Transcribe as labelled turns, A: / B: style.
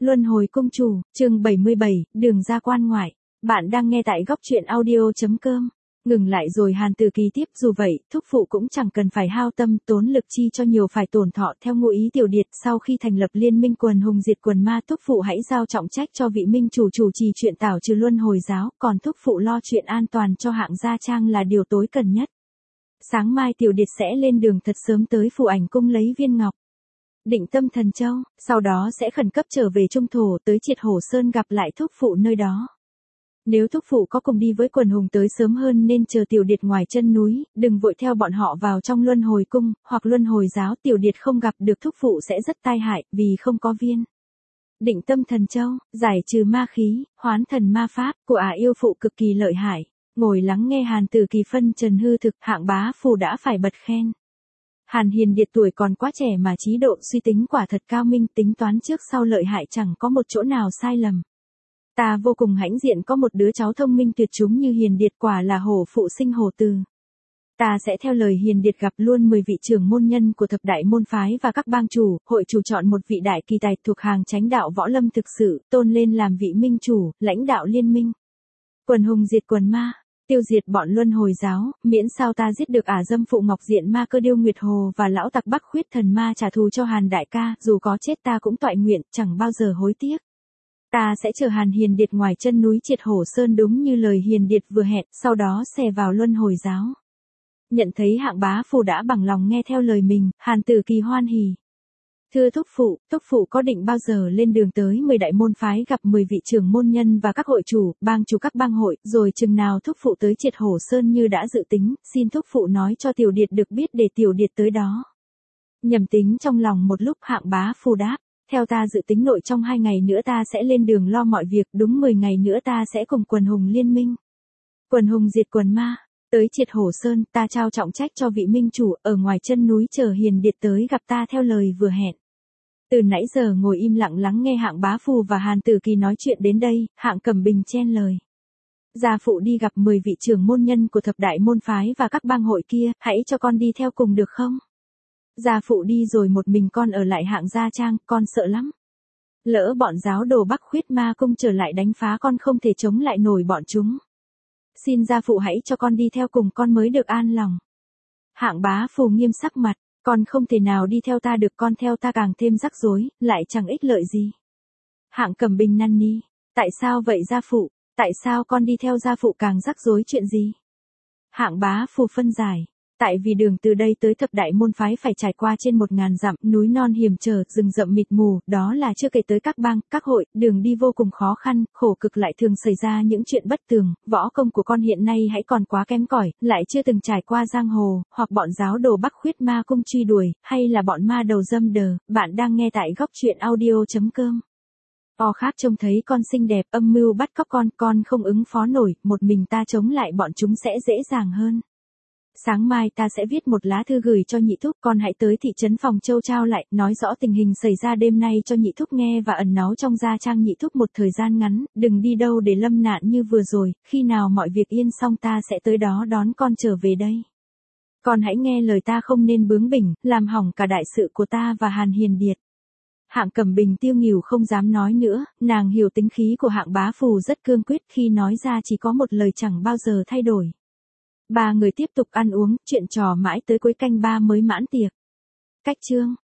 A: Luân hồi cung chủ, chương 77, đường ra quan ngoại. Bạn đang nghe tại góc truyện audio.com. Ngừng lại rồi Hàn Tử Kỳ tiếp, dù vậy, thúc phụ cũng chẳng cần phải hao tâm tốn lực chi cho nhiều phải tổn thọ. Theo ngụ ý Tiểu Điệt, sau khi thành lập liên minh quần hùng diệt quần ma, thúc phụ hãy giao trọng trách cho vị minh chủ chủ trì chuyện tảo trừ luân hồi giáo, còn thúc phụ lo chuyện an toàn cho hạng gia trang là điều tối cần nhất. Sáng mai Tiểu Điệt sẽ lên đường thật sớm tới Phù Ảnh cung lấy viên ngọc Định Tâm Thần Châu, sau đó sẽ khẩn cấp trở về Trung Thổ tới Triệt Hổ Sơn gặp lại thúc phụ nơi đó. Nếu thúc phụ có cùng đi với quần hùng tới sớm hơn nên chờ Tiểu Điệt ngoài chân núi, đừng vội theo bọn họ vào trong luân hồi cung, hoặc luân hồi giáo. Tiểu Điệt không gặp được thúc phụ sẽ rất tai hại, vì không có viên Định Tâm Thần Châu, giải trừ ma khí, hoán thần ma pháp, của yêu phụ cực kỳ lợi hại. Ngồi lắng nghe Hàn Tử Kỳ phân trần hư thực, hạng bá phù đã phải bật khen. Hàn Hiền Điệt tuổi còn quá trẻ mà trí độ suy tính quả thật cao minh, tính toán trước sau lợi hại chẳng có một chỗ nào sai lầm. Ta vô cùng hãnh diện có một đứa cháu thông minh tuyệt chúng như Hiền Điệt, quả là hổ phụ sinh hổ tử. Ta sẽ theo lời Hiền Điệt gặp luôn 10 vị trưởng môn nhân của thập đại môn phái và các bang chủ, hội chủ chọn một vị đại kỳ tài thuộc hàng chánh đạo võ lâm thực sự, tôn lên làm vị minh chủ, lãnh đạo liên minh quần hùng diệt quần ma, tiêu diệt bọn luân hồi giáo, miễn sao ta giết được dâm phụ Ngọc Diện Ma Cơ Điêu Nguyệt Hồ và lão tặc Bắc Khuyết Thần Ma trả thù cho Hàn đại ca, dù có chết ta cũng toại nguyện, chẳng bao giờ hối tiếc. Ta sẽ chờ Hàn Hiền Điệt ngoài chân núi Triệt Hổ Sơn đúng như lời Hiền Điệt vừa hẹn, sau đó xè vào luân hồi giáo. Nhận thấy hạng bá phù đã bằng lòng nghe theo lời mình, Hàn Tử Kỳ hoan hỉ. Thưa thúc phụ có định bao giờ lên đường tới 10 đại môn phái gặp 10 vị trưởng môn nhân và các hội chủ, bang chủ các bang hội, rồi chừng nào thúc phụ tới Triệt Hổ Sơn như đã dự tính, xin thúc phụ nói cho Tiểu Điệt được biết để Tiểu Điệt tới đó. Nhầm tính trong lòng một lúc, hạng bá phù đáp, theo ta dự tính nội trong 2 ngày nữa ta sẽ lên đường lo mọi việc, đúng 10 ngày nữa ta sẽ cùng quần hùng liên minh quần hùng diệt quần ma tới Triệt Hổ Sơn. Ta trao trọng trách cho vị minh chủ ở ngoài chân núi chờ Hiền Điệt tới gặp ta theo lời vừa hẹn. Từ nãy giờ ngồi im lặng lắng nghe hạng bá phù và Hàn Tử Kỳ nói chuyện đến đây, hạng Cẩm Bình chen lời. Gia phụ đi gặp 10 vị trưởng môn nhân của thập đại môn phái và các bang hội kia, hãy cho con đi theo cùng được không? Gia phụ đi rồi một mình con ở lại hạng gia trang, con sợ lắm. Lỡ bọn giáo đồ Bắc Khuyết Ma Cung trở lại đánh phá con không thể chống lại nổi bọn chúng. Xin gia phụ hãy cho con đi theo cùng con mới được an lòng. Hạng bá phù nghiêm sắc mặt. Con không thể nào đi theo ta được, con theo ta càng thêm rắc rối, lại chẳng ích lợi gì. Hạng Cẩm Bình năn nỉ, tại sao vậy gia phụ, tại sao con đi theo gia phụ càng rắc rối chuyện gì? Hạng bá phù phân giải, tại vì đường từ đây tới thập đại môn phái phải trải qua trên 1000 dặm, núi non hiểm trở, rừng rậm mịt mù, đó là chưa kể tới các bang, các hội, đường đi vô cùng khó khăn, khổ cực, lại thường xảy ra những chuyện bất tường. Võ công của con hiện nay hãy còn quá kém cỏi, lại chưa từng trải qua giang hồ, hoặc bọn giáo đồ Bắc Khuyết Ma Cung truy đuổi, hay là bọn ma đầu dâm đờ. Bạn đang nghe tại góc truyện audio.com. Khác trông thấy con xinh đẹp, âm mưu bắt cóc con không ứng phó nổi, một mình ta chống lại bọn chúng sẽ dễ dàng hơn. Sáng mai ta sẽ viết một lá thư gửi cho nhị thúc, con hãy tới thị trấn Phòng Châu trao lại, nói rõ tình hình xảy ra đêm nay cho nhị thúc nghe và ẩn náu trong gia trang nhị thúc một thời gian ngắn, đừng đi đâu để lâm nạn như vừa rồi, khi nào mọi việc yên xong ta sẽ tới đó đón con trở về đây. Con hãy nghe lời ta, không nên bướng bỉnh, làm hỏng cả đại sự của ta và Hàn Hiền Điệt. Hạng Cẩm Bình tiêu nghỉu không dám nói nữa, nàng hiểu tính khí của hạng bá phù rất cương quyết, khi nói ra chỉ có một lời chẳng bao giờ thay đổi. Ba người tiếp tục ăn uống, chuyện trò mãi tới cuối canh 3 mới mãn tiệc. Cách chương